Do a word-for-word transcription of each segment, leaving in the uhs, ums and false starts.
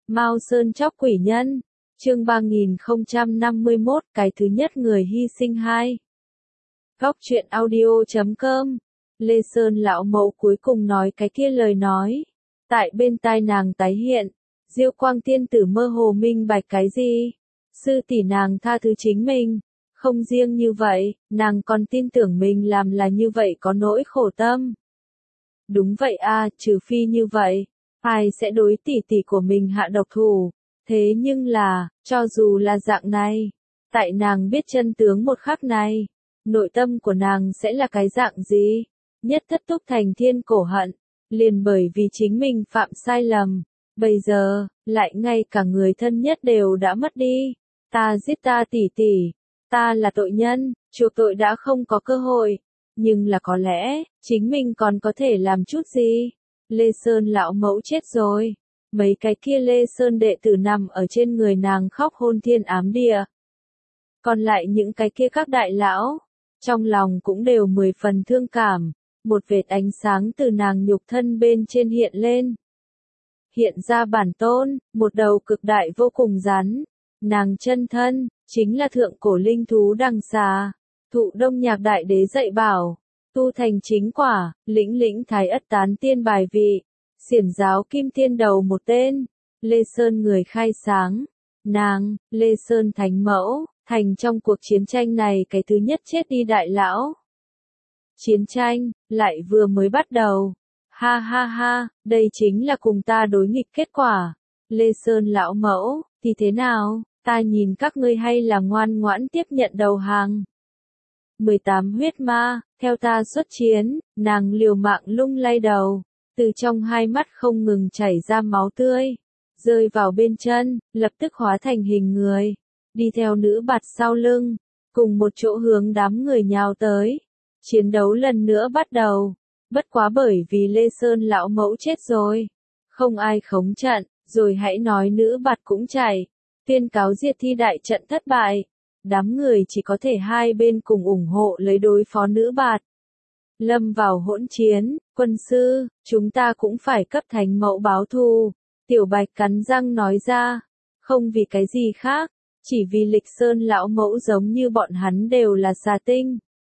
Mao Sơn chóc quỷ nhân, chương ba nghìn không trăm năm mươi mốt, cái thứ nhất người hy sinh hai. Góc truyện audio chấm com, Lê Sơn lão mẫu cuối cùng nói cái kia lời nói. Tại bên tai nàng tái hiện, Diêu Quang tiên tử mơ hồ minh bạch cái gì? Sư tỷ nàng tha thứ chính mình. Không riêng như vậy, nàng còn tin tưởng mình làm là như vậy có nỗi khổ tâm. Đúng vậy a, trừ phi như vậy, ai sẽ đối tỷ tỷ của mình hạ độc thủ. Thế nhưng là, cho dù là dạng này, tại nàng biết chân tướng một khắc này, nội tâm của nàng sẽ là cái dạng gì? Nhất thất túc thành thiên cổ hận, liền bởi vì chính mình phạm sai lầm. Bây giờ, lại ngay cả người thân nhất đều đã mất đi. Ta giết ta tỷ tỷ, ta là tội nhân, chuộc tội đã không có cơ hội. Nhưng là có lẽ, chính mình còn có thể làm chút gì? Lê Sơn lão mẫu chết rồi. Mấy cái kia Lê Sơn đệ tử nằm ở trên người nàng khóc hôn thiên ám địa. Còn lại những cái kia các đại lão, trong lòng cũng đều mười phần thương cảm. Một vệt ánh sáng từ nàng nhục thân bên trên hiện lên. Hiện ra bản tôn, một đầu cực đại vô cùng rắn. Nàng chân thân, chính là thượng cổ linh thú đằng xà. Thụ Đông Nhạc Đại Đế dạy bảo, tu thành chính quả, lĩnh lĩnh thái ất tán tiên bài vị, xiển giáo kim tiên đầu một tên. Lê Sơn người khai sáng, nàng, Lê Sơn thánh mẫu, thành trong cuộc chiến tranh này cái thứ nhất chết đi đại lão. Chiến tranh, lại vừa mới bắt đầu. Ha ha ha, đây chính là cùng ta đối nghịch kết quả. Lê Sơn lão mẫu, thì thế nào, ta nhìn các ngươi hay là ngoan ngoãn tiếp nhận đầu hàng. mười tám huyết ma, theo ta xuất chiến, nàng liều mạng lung lay đầu, từ trong hai mắt không ngừng chảy ra máu tươi, rơi vào bên chân, lập tức hóa thành hình người, đi theo nữ bạt sau lưng, cùng một chỗ hướng đám người nhào tới. Chiến đấu lần nữa bắt đầu, bất quá bởi vì Lê Sơn lão mẫu chết rồi, không ai khống trận, rồi hãy nói nữ bạt cũng chạy, tuyên cáo diệt thi đại trận thất bại. Đám người chỉ có thể hai bên cùng ủng hộ lấy đối phó nữ bạt. Lâm vào hỗn chiến, quân sư, chúng ta cũng phải cấp thánh mẫu báo thù. Tiểu Bạch cắn răng nói ra, không vì cái gì khác, chỉ vì Lịch Sơn lão mẫu giống như bọn hắn đều là xà tinh.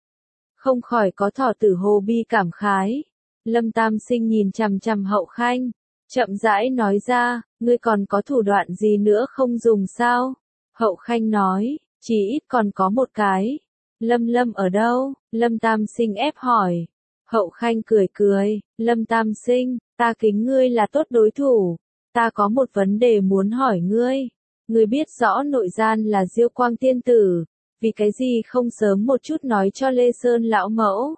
Không khỏi có thỏ tử hồ bi cảm khái. Lâm Tam Sinh nhìn chằm chằm Hậu Khanh, chậm rãi nói ra, ngươi còn có thủ đoạn gì nữa không dùng sao? Hậu Khanh nói, chỉ ít còn có một cái. Lâm Lâm ở đâu? Lâm Tam Sinh ép hỏi. Hậu Khanh cười cười, Lâm Tam Sinh, ta kính ngươi là tốt đối thủ. Ta có một vấn đề muốn hỏi ngươi. Ngươi biết rõ nội gian là Diêu Quang tiên tử, vì cái gì không sớm một chút nói cho Lê Sơn lão mẫu?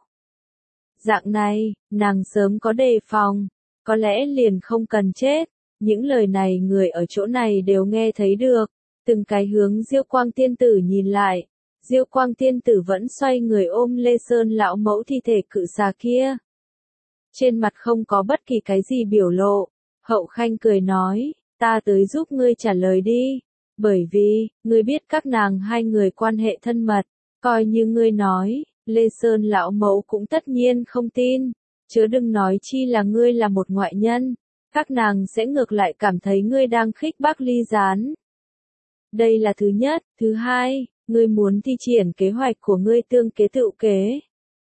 Dạng này, nàng sớm có đề phòng, có lẽ liền không cần chết. Những lời này người ở chỗ này đều nghe thấy được. Từng cái hướng Diêu Quang tiên tử nhìn lại, Diêu Quang tiên tử vẫn xoay người ôm Lê Sơn lão mẫu thi thể cự xà kia. Trên mặt không có bất kỳ cái gì biểu lộ, Hậu Khanh cười nói, ta tới giúp ngươi trả lời đi, bởi vì, ngươi biết các nàng hai người quan hệ thân mật, coi như ngươi nói, Lê Sơn lão mẫu cũng tất nhiên không tin, chớ đừng nói chi là ngươi là một ngoại nhân, các nàng sẽ ngược lại cảm thấy ngươi đang khích bác ly gián. Đây là thứ nhất, thứ hai, ngươi muốn thi triển kế hoạch của ngươi tương kế tự kế.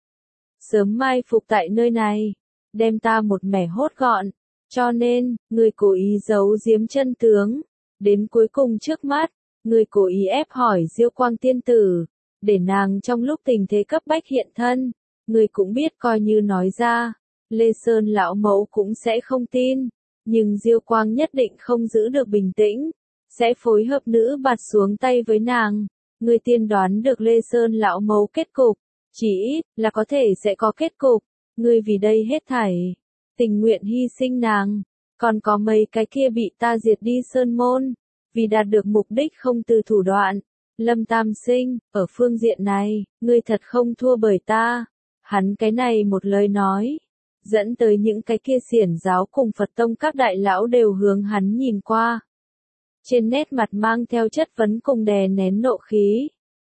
Sớm mai phục tại nơi này, đem ta một mẻ hốt gọn, cho nên, ngươi cố ý giấu giếm chân tướng. Đến cuối cùng trước mắt, ngươi cố ý ép hỏi Diêu Quang tiên tử, để nàng trong lúc tình thế cấp bách hiện thân. Ngươi cũng biết coi như nói ra, Lê Sơn lão mẫu cũng sẽ không tin, nhưng Diêu Quang nhất định không giữ được bình tĩnh. Sẽ phối hợp nữ bạt xuống tay với nàng. Ngươi tiên đoán được Lê Sơn lão mẫu kết cục, chỉ ít là có thể sẽ có kết cục. Ngươi vì đây hết thảy, tình nguyện hy sinh nàng, còn có mấy cái kia bị ta diệt đi sơn môn, vì đạt được mục đích không từ thủ đoạn. Lâm Tam Sinh, ở phương diện này, ngươi thật không thua bởi ta. Hắn cái này một lời nói, dẫn tới những cái kia xiển giáo cùng Phật tông các đại lão đều hướng hắn nhìn qua. Trên nét mặt mang theo chất vấn cùng đè nén nộ khí.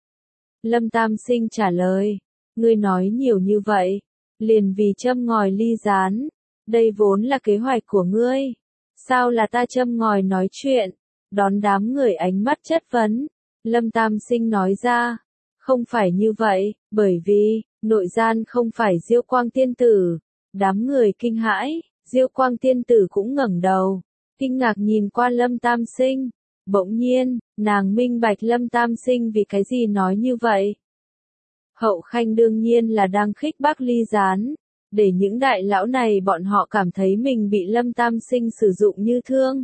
Lâm Tam Sinh trả lời, ngươi nói nhiều như vậy, liền vì châm ngòi ly gián, đây vốn là kế hoạch của ngươi. Sao là ta châm ngòi nói chuyện? Đón đám người ánh mắt chất vấn, Lâm Tam Sinh nói ra, không phải như vậy, bởi vì, nội gian không phải Diêu Quang Tiên Tử. Đám người kinh hãi, Diêu Quang Tiên Tử cũng ngẩng đầu, kinh ngạc nhìn qua Lâm Tam Sinh. Bỗng nhiên, nàng minh bạch Lâm Tam Sinh vì cái gì nói như vậy. Hậu Khanh đương nhiên là đang khích bác Ly Gián, để những đại lão này bọn họ cảm thấy mình bị Lâm Tam Sinh sử dụng như thương.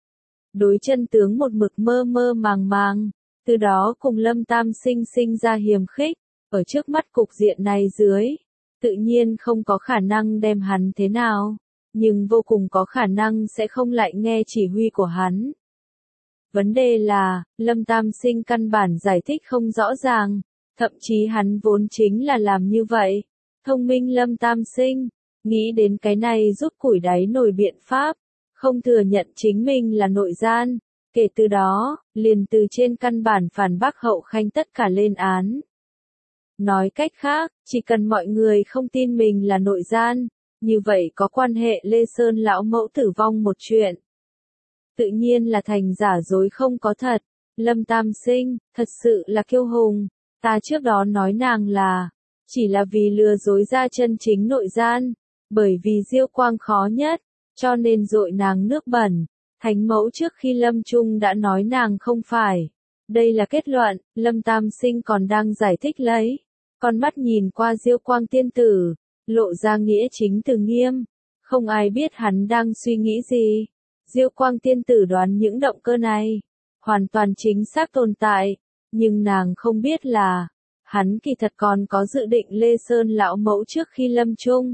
Đối chân tướng một mực mơ mơ màng màng, từ đó cùng Lâm Tam Sinh sinh ra hiềm khích, ở trước mắt cục diện này dưới, tự nhiên không có khả năng đem hắn thế nào, nhưng vô cùng có khả năng sẽ không lại nghe chỉ huy của hắn. Vấn đề là, Lâm Tam Sinh căn bản giải thích không rõ ràng, thậm chí hắn vốn chính là làm như vậy. Thông minh Lâm Tam Sinh, nghĩ đến cái này rút củi đáy nồi biện pháp, không thừa nhận chính mình là nội gian, kể từ đó, liền từ trên căn bản phản bác Hậu Khanh tất cả lên án. Nói cách khác, chỉ cần mọi người không tin mình là nội gian, như vậy có quan hệ Lê Sơn lão mẫu tử vong một chuyện. Tự nhiên là thành giả dối không có thật. Lâm Tam Sinh, thật sự là kiêu hùng. Ta trước đó nói nàng là, chỉ là vì lừa dối ra chân chính nội gian, bởi vì Diêu Quang khó nhất, cho nên dội nàng nước bẩn. Thánh mẫu trước khi lâm chung đã nói nàng không phải. Đây là kết luận, Lâm Tam Sinh còn đang giải thích lấy. Con mắt nhìn qua Diêu Quang Tiên Tử, lộ ra nghĩa chính từ nghiêm. Không ai biết hắn đang suy nghĩ gì. Diêu Quang Tiên Tử đoán những động cơ này, hoàn toàn chính xác tồn tại, nhưng nàng không biết là, hắn kỳ thật còn có dự định Lê Sơn lão mẫu trước khi lâm chung.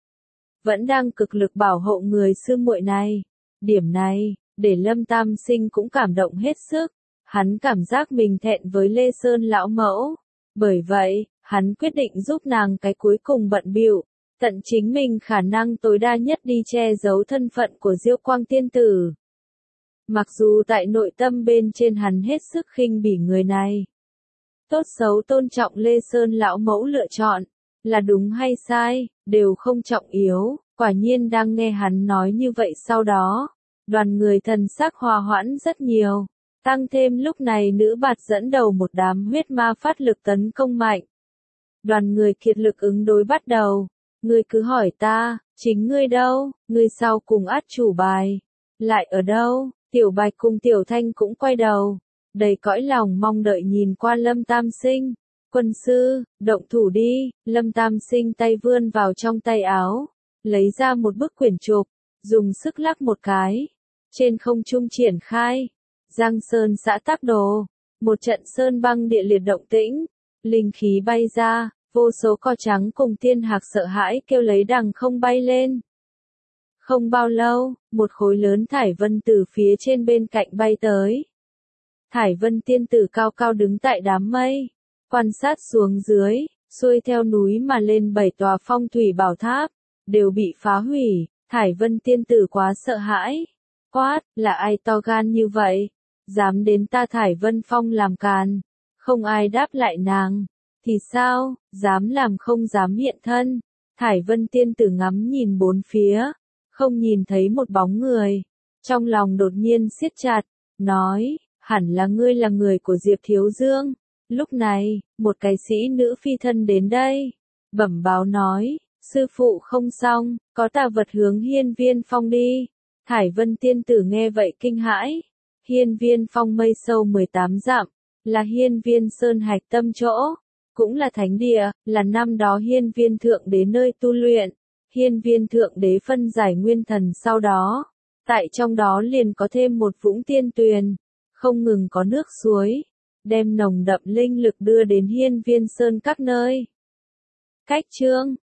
Vẫn đang cực lực bảo hộ người sư muội này. Điểm này, để Lâm Tam Sinh cũng cảm động hết sức. Hắn cảm giác mình thẹn với Lê Sơn lão mẫu. Bởi vậy, hắn quyết định giúp nàng cái cuối cùng bận bịu, tận chính mình khả năng tối đa nhất đi che giấu thân phận của Diêu Quang Tiên Tử. Mặc dù tại nội tâm bên trên hắn hết sức khinh bỉ người này. Tốt xấu tôn trọng Lê Sơn lão mẫu lựa chọn, là đúng hay sai, đều không trọng yếu. Quả nhiên đang nghe hắn nói như vậy sau đó, đoàn người thần sắc hòa hoãn rất nhiều. Tăng thêm lúc này nữ bạt dẫn đầu một đám huyết ma phát lực tấn công mạnh. Đoàn người kiệt lực ứng đối bắt đầu. Ngươi cứ hỏi ta, chính ngươi đâu, ngươi sau cùng át chủ bài. Lại ở đâu? Tiểu Bạch cùng Tiểu Thanh cũng quay đầu. Đầy cõi lòng mong đợi nhìn qua Lâm Tam Sinh. Quân sư, động thủ đi. Lâm Tam Sinh tay vươn vào trong tay áo. Lấy ra một bức quyển trục. Dùng sức lắc một cái. Trên không trung triển khai. Giang Sơn xã Tắc Đồ. Một trận sơn băng địa liệt động tĩnh. Linh khí bay ra. Vô số cò trắng cùng tiên hạc sợ hãi kêu lấy đằng không bay lên. Không bao lâu, một khối lớn thải vân từ phía trên bên cạnh bay tới. Thải vân tiên tử cao cao đứng tại đám mây, quan sát xuống dưới, xuôi theo núi mà lên bảy tòa phong thủy bảo tháp, đều bị phá hủy. Thải vân tiên tử quá sợ hãi. Quát, là ai to gan như vậy? Dám đến ta Thải vân phong làm càn. Không ai đáp lại nàng. Thì sao, dám làm không dám hiện thân. Thải vân tiên tử ngắm nhìn bốn phía, không nhìn thấy một bóng người. Trong lòng đột nhiên siết chặt, nói, hẳn là ngươi là người của Diệp Thiếu Dương. Lúc này, một cái sĩ nữ phi thân đến đây, bẩm báo nói, sư phụ không xong, có tà vật hướng hiên viên phong đi. Thải vân tiên tử nghe vậy kinh hãi. Hiên viên phong mây sâu mười tám dặm, là hiên viên sơn hạch tâm chỗ. Cũng là thánh địa, là năm đó hiên viên thượng đế nơi tu luyện. Hiên viên thượng đế phân giải nguyên thần sau đó. Tại trong đó liền có thêm một vũng tiên tuyền. Không ngừng có nước suối. Đem nồng đậm linh lực đưa đến hiên viên sơn các nơi. Cách chương